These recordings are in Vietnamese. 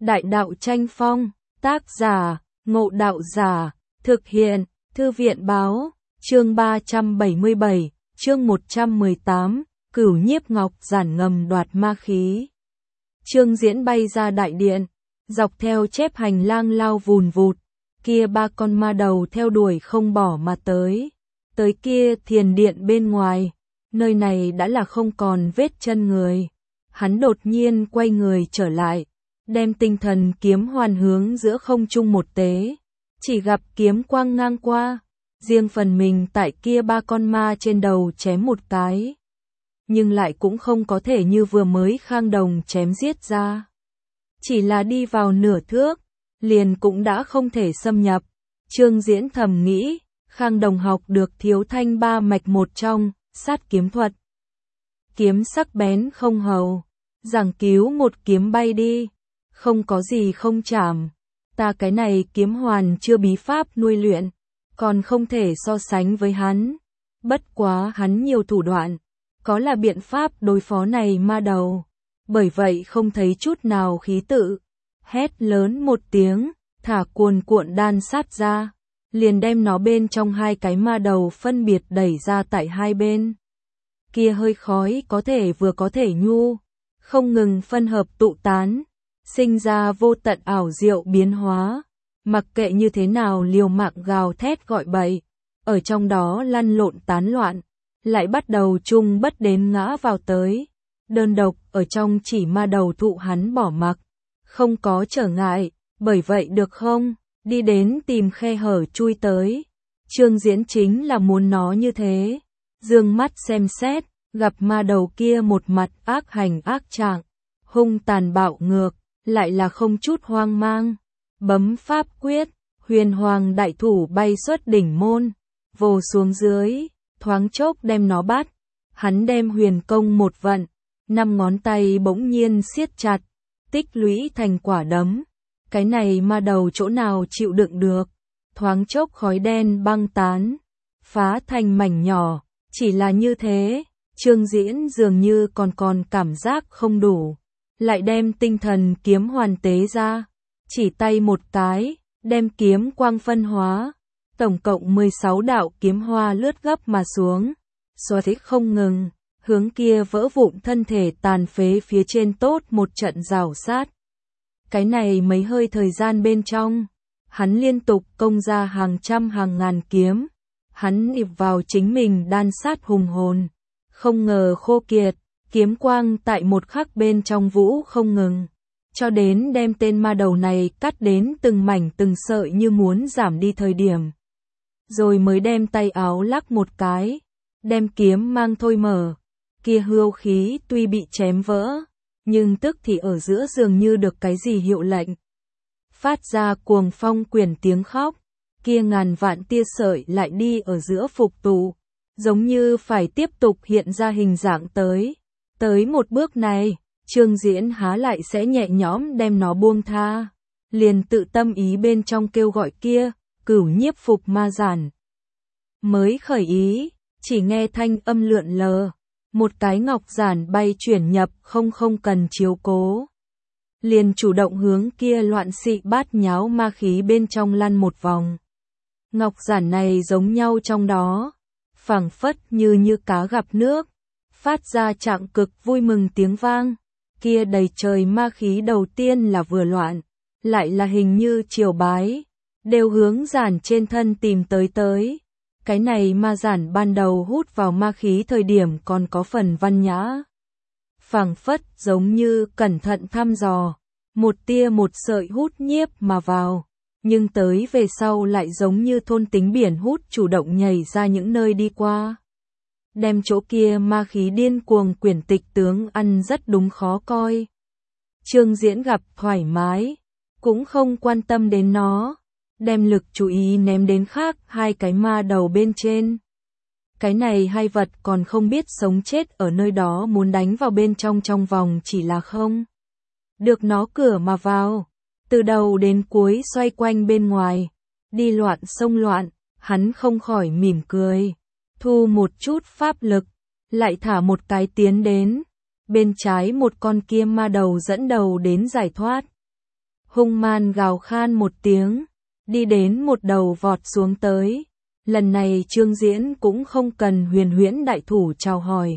Đại đạo tranh phong, tác giả, Ngộ Đạo Giả, thực hiện, Thư viện báo, chương 377, chương 118, Cửu Nhiếp Ngọc Giản ngầm đoạt ma khí. Trương Diễn bay ra đại điện, dọc theo chép hành lang lao vùn vụt, kia ba con ma đầu theo đuổi không bỏ mà tới. Tới kia thiền điện bên ngoài, nơi này đã là không còn vết chân người. Hắn đột nhiên quay người trở lại, đem tinh thần kiếm hoàn hướng giữa không trung một tế, chỉ gặp kiếm quang ngang qua, riêng phần mình tại kia ba con ma trên đầu chém một cái. Nhưng lại cũng không có thể như vừa mới Khang Đồng chém giết ra. Chỉ là đi vào nửa thước, liền cũng đã không thể xâm nhập. Trương Diễn thầm nghĩ, Khang Đồng học được Thiếu Thanh ba mạch một trong, sát kiếm thuật. Kiếm sắc bén không hầu, giảng cứu một kiếm bay đi, không có gì không chạm. Ta cái này kiếm hoàn chưa bí pháp nuôi luyện, còn không thể so sánh với hắn. Bất quá hắn nhiều thủ đoạn, có là biện pháp đối phó này ma đầu. Bởi vậy không thấy chút nào khí tự, hét lớn một tiếng, thả cuồn cuộn đan sát ra, liền đem nó bên trong hai cái ma đầu phân biệt đẩy ra tại hai bên. Kia hơi khói có thể vừa có thể nhu, không ngừng phân hợp tụ tán, sinh ra vô tận ảo diệu biến hóa, mặc kệ như thế nào liều mạng gào thét gọi bậy, ở trong đó lăn lộn tán loạn, lại bắt đầu chung bất đến ngã vào tới. Đơn độc ở trong chỉ ma đầu thụ hắn bỏ mặc, không có trở ngại, bởi vậy được không, đi đến tìm khe hở chui tới. Trương Diễn chính là muốn nó như thế, dương mắt xem xét, gặp ma đầu kia một mặt ác hành ác trạng, hung tàn bạo ngược, lại là không chút hoang mang. Bấm pháp quyết, huyền hoàng đại thủ bay xuất đỉnh môn, vồ xuống dưới, thoáng chốc đem nó bắt. Hắn đem huyền công một vận, 5 ngón tay bỗng nhiên siết chặt, tích lũy thành quả đấm. Cái này ma đầu chỗ nào chịu đựng được, thoáng chốc khói đen băng tán, phá thành mảnh nhỏ. Chỉ là như thế, Trương Diễn dường như còn cảm giác không đủ, lại đem tinh thần kiếm hoàn tế ra, chỉ tay một cái, đem kiếm quang phân hóa, tổng cộng 16 đạo kiếm hoa lướt gấp mà xuống, xoa thích không ngừng, hướng kia vỡ vụn thân thể tàn phế phía trên tốt một trận rào sát. Cái này mấy hơi thời gian bên trong, hắn liên tục công ra hàng trăm hàng ngàn kiếm, hắn ịp vào chính mình đan sát hùng hồn, không ngờ khô kiệt, kiếm quang tại một khắc bên trong vũ không ngừng, cho đến đem tên ma đầu này cắt đến từng mảnh từng sợi như muốn giảm đi thời điểm. Rồi mới đem tay áo lắc một cái, đem kiếm mang thôi mở, kia hưu khí tuy bị chém vỡ, nhưng tức thì ở giữa dường như được cái gì hiệu lệnh. Phát ra cuồng phong quyển tiếng khóc, kia ngàn vạn tia sợi lại đi ở giữa phục tụ, giống như phải tiếp tục hiện ra hình dạng tới. Tới một bước này, Trương Diễn há lại sẽ nhẹ nhõm đem nó buông tha, liền tự tâm ý bên trong kêu gọi kia, Cửu Nhiếp phục ma giản. Mới khởi ý, chỉ nghe thanh âm lượn lờ, một cái ngọc giản bay chuyển nhập không cần chiếu cố. Liền chủ động hướng kia loạn xị bát nháo ma khí bên trong lăn một vòng. Ngọc giản này giống nhau trong đó, phảng phất như cá gặp nước, phát ra trạng cực vui mừng tiếng vang. Kia đầy trời ma khí đầu tiên là vừa loạn, lại là hình như triều bái, đều hướng giản trên thân tìm tới. Cái này ma giản ban đầu hút vào ma khí thời điểm còn có phần văn nhã, phảng phất giống như cẩn thận thăm dò, một tia một sợi hút nhiếp mà vào, nhưng tới về sau lại giống như thôn tính biển hút chủ động nhảy ra những nơi đi qua. Đem chỗ kia ma khí điên cuồng quyển tịch tướng ăn rất đúng khó coi. Trương Diễn gặp thoải mái, cũng không quan tâm đến nó, đem lực chú ý ném đến khác hai cái ma đầu bên trên. Cái này hai vật còn không biết sống chết ở nơi đó muốn đánh vào bên trong vòng chỉ là không được nó cửa mà vào, từ đầu đến cuối xoay quanh bên ngoài, đi loạn xông loạn. Hắn không khỏi mỉm cười, thu một chút pháp lực, lại thả một cái tiến đến, bên trái một con kia ma đầu dẫn đầu đến giải thoát. hung man gào khan một tiếng, đi đến một đầu vọt xuống tới. Lần này Trương Diễn cũng không cần huyền huyễn đại thủ chào hỏi,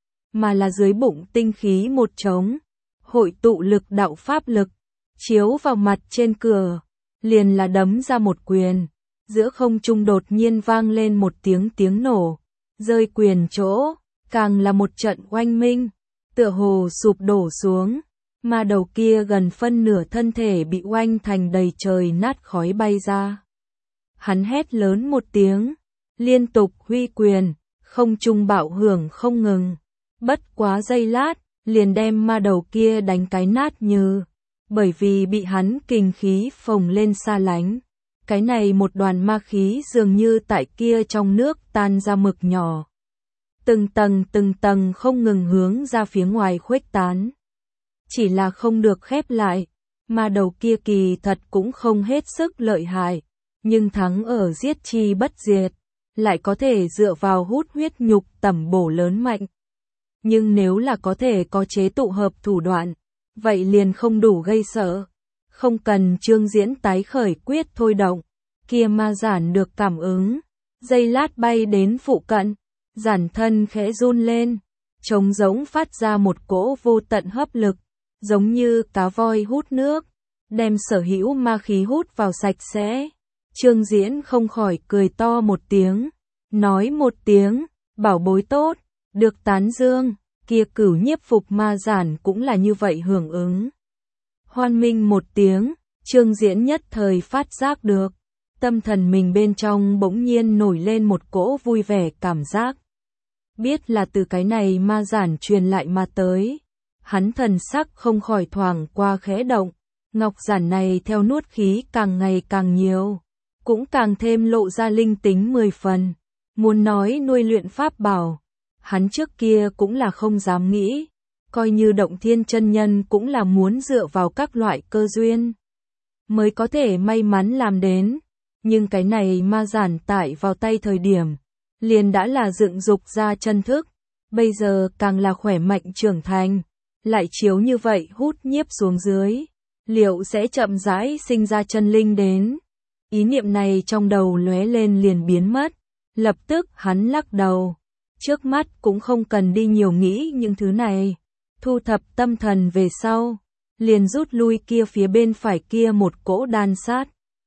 mà là dưới bụng tinh khí một trống, hội tụ lực đạo pháp lực, chiếu vào mặt trên cửa, liền là đấm ra một quyền. Giữa không trung đột nhiên vang lên một tiếng nổ, rơi quyền chỗ, càng là một trận oanh minh, tựa hồ sụp đổ xuống, mà đầu kia gần phân nửa thân thể bị oanh thành đầy trời nát khói bay ra. Hắn hét lớn một tiếng, liên tục huy quyền, không trung bạo hưởng không ngừng, bất quá giây lát, liền đem ma đầu kia đánh cái nát như, bởi vì bị hắn kình khí phồng lên xa lánh. Cái này một đoàn ma khí dường như tại kia trong nước tan ra mực nhỏ. Từng tầng không ngừng hướng ra phía ngoài khuếch tán. Chỉ là không được khép lại, mà đầu kia kỳ thật cũng không hết sức lợi hại, nhưng thắng ở giết chi bất diệt, lại có thể dựa vào hút huyết nhục tẩm bổ lớn mạnh. Nhưng nếu là có thể có chế tụ hợp thủ đoạn, vậy liền không đủ gây sợ. Không cần Trương Diễn tái khởi quyết thôi động, kia ma giản được cảm ứng, giây lát bay đến phụ cận, giản thân khẽ run lên, trống rỗng phát ra một cỗ vô tận hấp lực, giống như cá voi hút nước, đem sở hữu ma khí hút vào sạch sẽ. Trương Diễn không khỏi cười to một tiếng, nói một tiếng, bảo bối tốt, được tán dương, kia Cửu Nhiếp Phục ma giản cũng là như vậy hưởng ứng. Hoan minh một tiếng, Trương Diễn nhất thời phát giác được, tâm thần mình bên trong bỗng nhiên nổi lên một cỗ vui vẻ cảm giác. Biết là từ cái này ma giản truyền lại mà tới, hắn thần sắc không khỏi thoảng qua khẽ động, ngọc giản này theo nuốt khí càng ngày càng nhiều, cũng càng thêm lộ ra linh tính 10 phần, muốn nói nuôi luyện pháp bảo, hắn trước kia cũng là không dám nghĩ. Coi như Động Thiên chân nhân cũng là muốn dựa vào các loại cơ duyên mới có thể may mắn làm đến, nhưng cái này ma giản tại vào tay thời điểm, liền đã là dựng dục ra chân thức, bây giờ càng là khỏe mạnh trưởng thành, lại chiếu như vậy hút nhiếp xuống dưới, liệu sẽ chậm rãi sinh ra chân linh đến. Ý niệm này trong đầu lóe lên liền biến mất, lập tức hắn lắc đầu, trước mắt cũng không cần đi nhiều nghĩ những thứ này. Thu thập tâm thần về sau, liền rút lui kia phía bên phải kia một cỗ đan sát.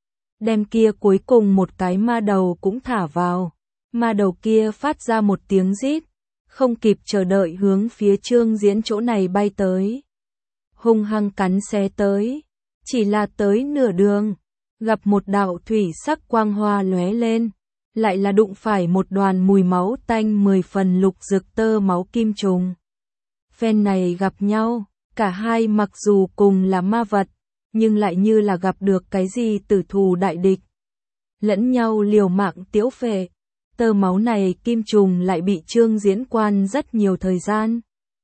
Đem kia cuối cùng một cái ma đầu cũng thả vào, ma đầu kia phát ra một tiếng rít, không kịp chờ đợi hướng phía Trương Diễn chỗ này bay tới. Hung hăng cắn xé tới, chỉ là tới nửa đường, gặp một đạo thủy sắc quang hoa lóe lên, lại là đụng phải một đoàn mùi máu tanh 10 phần lục rực tơ máu kim trùng. Phen này gặp nhau, cả hai mặc dù cùng là ma vật, nhưng lại như là gặp được cái gì tử thù đại địch. Lẫn nhau liều mạng tiễu phệ, tơ máu này kim trùng lại bị Trương Diễn quan rất nhiều thời gian.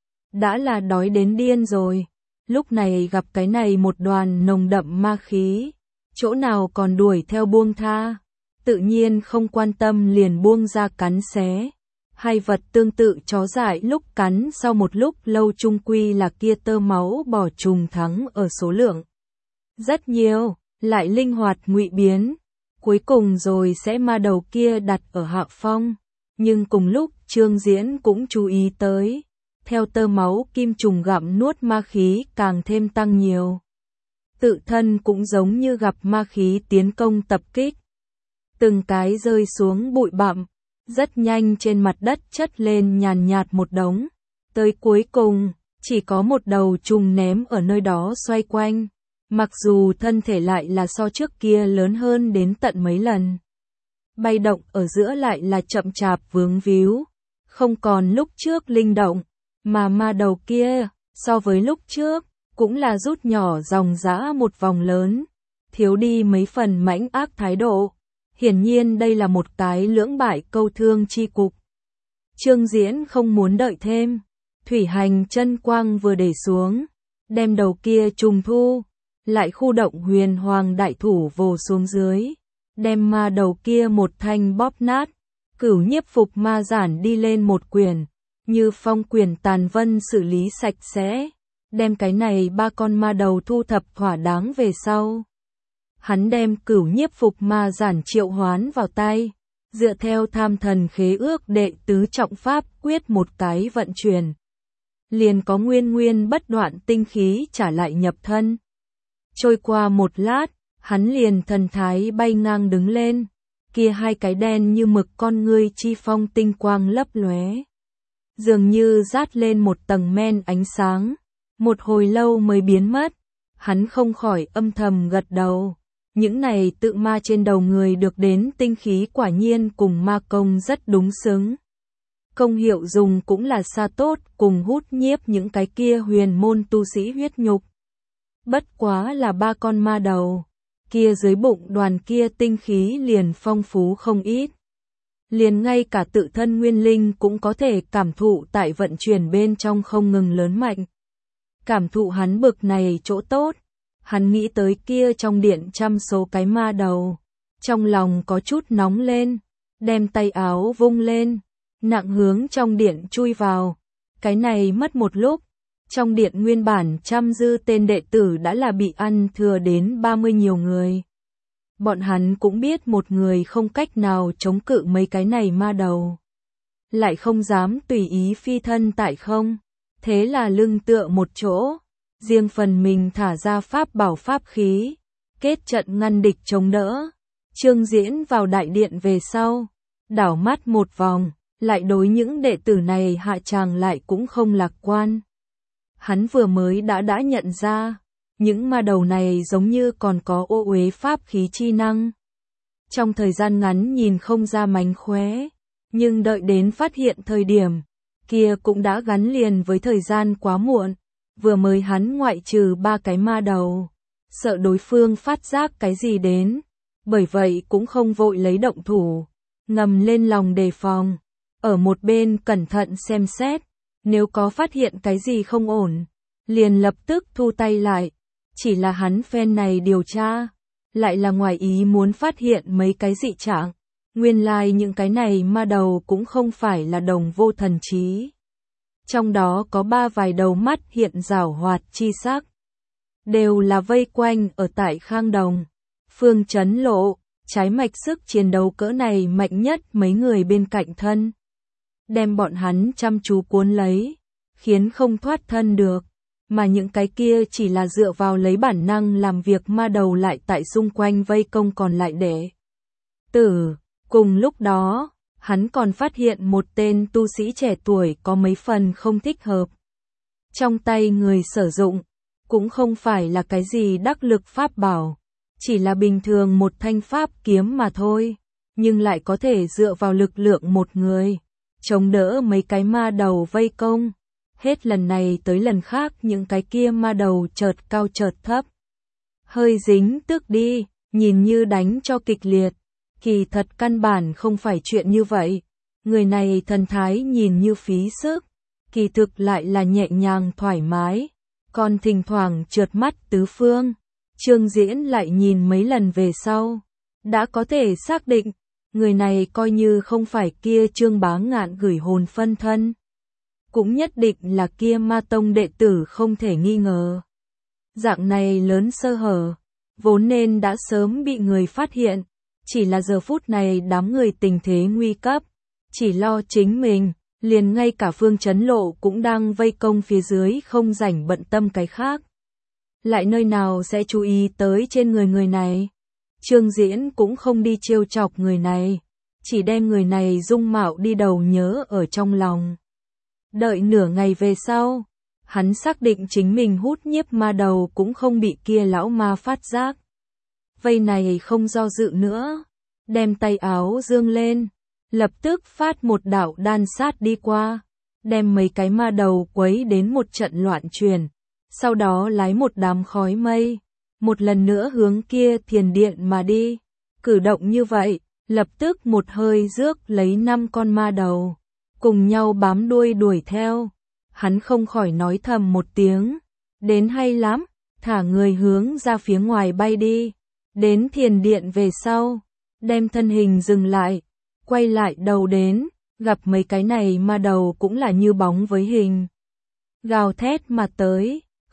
Đã là đói đến điên rồi, lúc này gặp cái này một đoàn nồng đậm ma khí, chỗ nào còn đuổi theo buông tha, tự nhiên không quan tâm liền buông ra cắn xé. Hai vật tương tự chó dại lúc cắn sau một lúc lâu chung quy là kia tơ máu bỏ trùng thắng ở số lượng rất nhiều, lại linh hoạt ngụy biến, cuối cùng rồi sẽ ma đầu kia đặt ở hạ phong, nhưng cùng lúc Trương Diễn cũng chú ý tới, theo tơ máu kim trùng gặm nuốt ma khí càng thêm tăng nhiều. Tự thân cũng giống như gặp ma khí tiến công tập kích, từng cái rơi xuống bụi bặm. Rất nhanh trên mặt đất chất lên nhàn nhạt một đống, tới cuối cùng, chỉ có một đầu trùng ném ở nơi đó xoay quanh, mặc dù thân thể lại là so trước kia lớn hơn đến tận mấy lần. Bay động ở giữa lại là chậm chạp vướng víu, không còn lúc trước linh động, mà ma đầu kia, so với lúc trước, cũng là rút nhỏ dòng dã một vòng lớn, thiếu đi mấy phần mãnh ác thái độ. Hiển nhiên đây là một cái lưỡng bại câu thương chi cục. Trương Diễn không muốn đợi thêm, thủy hành chân quang vừa để xuống, đem đầu kia trùng thu, lại khu động huyền hoàng đại thủ vồ xuống dưới, đem ma đầu kia một thanh bóp nát, Cửu Nhiếp Phục ma giản đi lên một quyền, như phong quyền tàn vân xử lý sạch sẽ, đem cái này 3 con ma đầu thu thập thỏa đáng về sau. Hắn đem Cửu Nhiếp Phục Ma Giản triệu hoán vào tay, dựa theo Tham Thần Khế Ước đệ tứ trọng pháp quyết một cái vận chuyển. Liền có nguyên bất đoạn tinh khí trả lại nhập thân. Trôi qua một lát, hắn liền thần thái bay ngang đứng lên, kia 2 cái đen như mực con ngươi chi phong tinh quang lấp lóe, dường như dát lên một tầng men ánh sáng, một hồi lâu mới biến mất. Hắn không khỏi âm thầm gật đầu, những này tự ma trên đầu người được đến tinh khí quả nhiên cùng ma công rất đúng xứng. Công hiệu dùng cũng là xa tốt, cùng hút nhiếp những cái kia huyền môn tu sĩ huyết nhục. Bất quá là 3 con ma đầu, kia dưới bụng đoàn kia tinh khí liền phong phú không ít. Liền ngay cả tự thân nguyên linh cũng có thể cảm thụ tại vận chuyển bên trong không ngừng lớn mạnh. Cảm thụ hắn bực này chỗ tốt, hắn nghĩ tới kia trong điện trăm số cái ma đầu, trong lòng có chút nóng lên, đem tay áo vung lên, nặng hướng trong điện chui vào. Cái này mất một lúc, trong điện nguyên bản trăm dư tên đệ tử đã là bị ăn thừa đến 30 nhiều người. Bọn hắn cũng biết một người không cách nào chống cự mấy cái này ma đầu, lại không dám tùy ý phi thân tại không, thế là lưng tựa một chỗ, riêng phần mình thả ra pháp bảo pháp khí, kết trận ngăn địch chống đỡ. Trương Diễn vào đại điện về sau, đảo mắt một vòng, lại đối những đệ tử này hạ tràng lại cũng không lạc quan. Hắn vừa mới đã nhận ra, những ma đầu này giống như còn có ô uế pháp khí chi năng. Trong thời gian ngắn nhìn không ra mánh khóe, nhưng đợi đến phát hiện thời điểm, kia cũng đã gắn liền với thời gian quá muộn. Vừa mới hắn ngoại trừ 3 cái ma đầu, sợ đối phương phát giác cái gì đến, bởi vậy cũng không vội lấy động thủ, ngầm lên lòng đề phòng, ở một bên cẩn thận xem xét, nếu có phát hiện cái gì không ổn, liền lập tức thu tay lại. Chỉ là hắn phen này điều tra, lại là ngoài ý muốn phát hiện mấy cái dị trạng, nguyên lai những cái này ma đầu cũng không phải là đồng vô thần trí. Trong đó có 3 vài đầu mắt hiện giảo hoạt chi sắc, đều là vây quanh ở tại Khang Đồng, Phương Chấn Lộ, trái mạch sức chiến đấu cỡ này mạnh nhất mấy người bên cạnh thân. Đem bọn hắn chăm chú cuốn lấy, khiến không thoát thân được, mà những cái kia chỉ là dựa vào lấy bản năng làm việc ma đầu lại tại xung quanh vây công còn lại đệ tử. Cùng lúc đó, hắn còn phát hiện một tên tu sĩ trẻ tuổi có mấy phần không thích hợp. Trong tay người sử dụng, cũng không phải là cái gì đắc lực pháp bảo, chỉ là bình thường một thanh pháp kiếm mà thôi, nhưng lại có thể dựa vào lực lượng một người, chống đỡ mấy cái ma đầu vây công. Hết lần này tới lần khác những cái kia ma đầu chợt cao chợt thấp, hơi dính tức đi, nhìn như đánh cho kịch liệt. Kỳ thật căn bản không phải chuyện như vậy, người này thần thái nhìn như phí sức, kỳ thực lại là nhẹ nhàng thoải mái, còn thỉnh thoảng trượt mắt tứ phương. Trương Diễn lại nhìn mấy lần về sau, đã có thể xác định, người này coi như không phải kia Trương Bá Ngạn gửi hồn phân thân, cũng nhất định là kia ma tông đệ tử không thể nghi ngờ. Dạng này lớn sơ hở, vốn nên đã sớm bị người phát hiện, chỉ là giờ phút này đám người tình thế nguy cấp, chỉ lo chính mình, liền ngay cả Phương Chấn Lộ cũng đang vây công phía dưới không rảnh bận tâm cái khác. Lại nơi nào sẽ chú ý tới trên người này. Trương Diễn cũng không đi trêu chọc người này, chỉ đem người này dung mạo đi đầu nhớ ở trong lòng. Đợi nửa ngày về sau, hắn xác định chính mình hút nhiếp ma đầu cũng không bị kia lão ma phát giác. Vây này không do dự nữa, đem tay áo dương lên, lập tức phát một đạo đan sát đi qua, đem mấy cái ma đầu quấy đến một trận loạn chuyển, sau đó lái một đám khói mây, một lần nữa hướng kia thiền điện mà đi. Cử động như vậy, lập tức một hơi rước lấy 5 con ma đầu, cùng nhau bám đuôi đuổi theo. Hắn không khỏi nói thầm một tiếng, đến hay lắm, thả người hướng ra phía ngoài bay đi. Đến thiền điện về sau, đem thân hình dừng lại, quay lại đầu đến, gặp mấy cái này ma đầu cũng là như bóng với hình. Gào thét mà tới,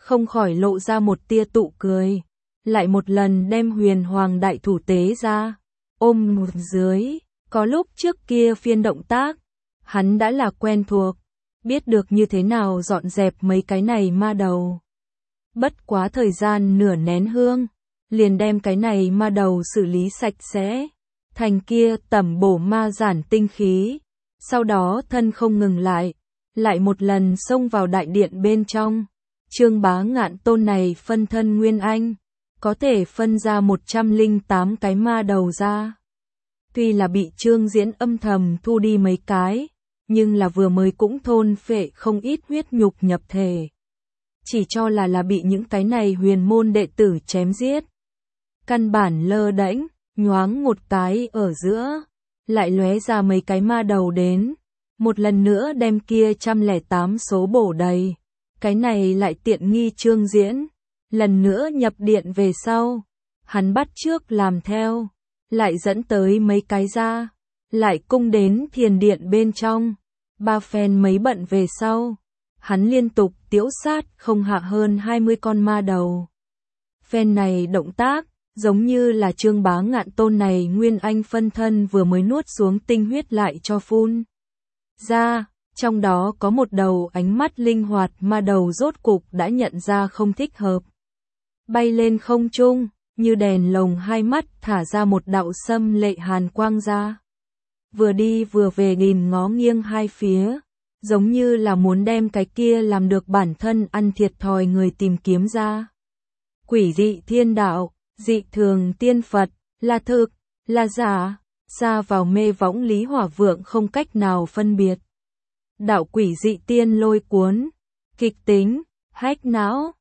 không khỏi lộ ra một tia tụ cười, lại một lần đem huyền hoàng đại thủ tế ra, ôm dưới, có lúc trước kia phiên động tác, hắn đã là quen thuộc, biết được như thế nào dọn dẹp mấy cái này ma đầu. Bất quá thời gian nửa nén hương, liền đem cái này ma đầu xử lý sạch sẽ, thành kia tẩm bổ ma giản tinh khí, sau đó thân không ngừng lại một lần xông vào đại điện bên trong. Trương Bá Ngạn tôn này phân thân nguyên anh, có thể phân ra 108 cái ma đầu ra. Tuy là bị Trương Diễn âm thầm thu đi mấy cái, nhưng là vừa mới cũng thôn phệ không ít huyết nhục nhập thể. Chỉ cho là bị những cái này huyền môn đệ tử chém giết. Căn bản lơ đễnh, nhoáng một cái ở giữa, lại lóe ra mấy cái ma đầu đến, một lần nữa đem kia 108 số bổ đầy. Cái này lại tiện nghi Trương Diễn, lần nữa nhập điện về sau, hắn bắt trước làm theo, lại dẫn tới mấy cái ra, lại cung đến thiền điện bên trong, ba phen mấy bận về sau, hắn liên tục tiễu sát không hạ hơn 20 con ma đầu. Phen này động tác, giống như là Trương Bá Ngạn tôn này nguyên anh phân thân vừa mới nuốt xuống tinh huyết lại cho phun ra. Trong đó có một đầu ánh mắt linh hoạt ma đầu rốt cục đã nhận ra không thích hợp. Bay lên không trung, như đèn lồng hai mắt thả ra một đạo xâm lệ hàn quang ra. Vừa đi vừa về nhìn ngó nghiêng hai phía, giống như là muốn đem cái kia làm được bản thân ăn thiệt thòi người tìm kiếm ra. Quỷ dị thiên đạo, dị thường tiên Phật, là thực, là giả, xa vào mê võng Lý Hỏa Vượng không cách nào phân biệt. Đạo quỷ dị tiên lôi cuốn, kịch tính, hách não,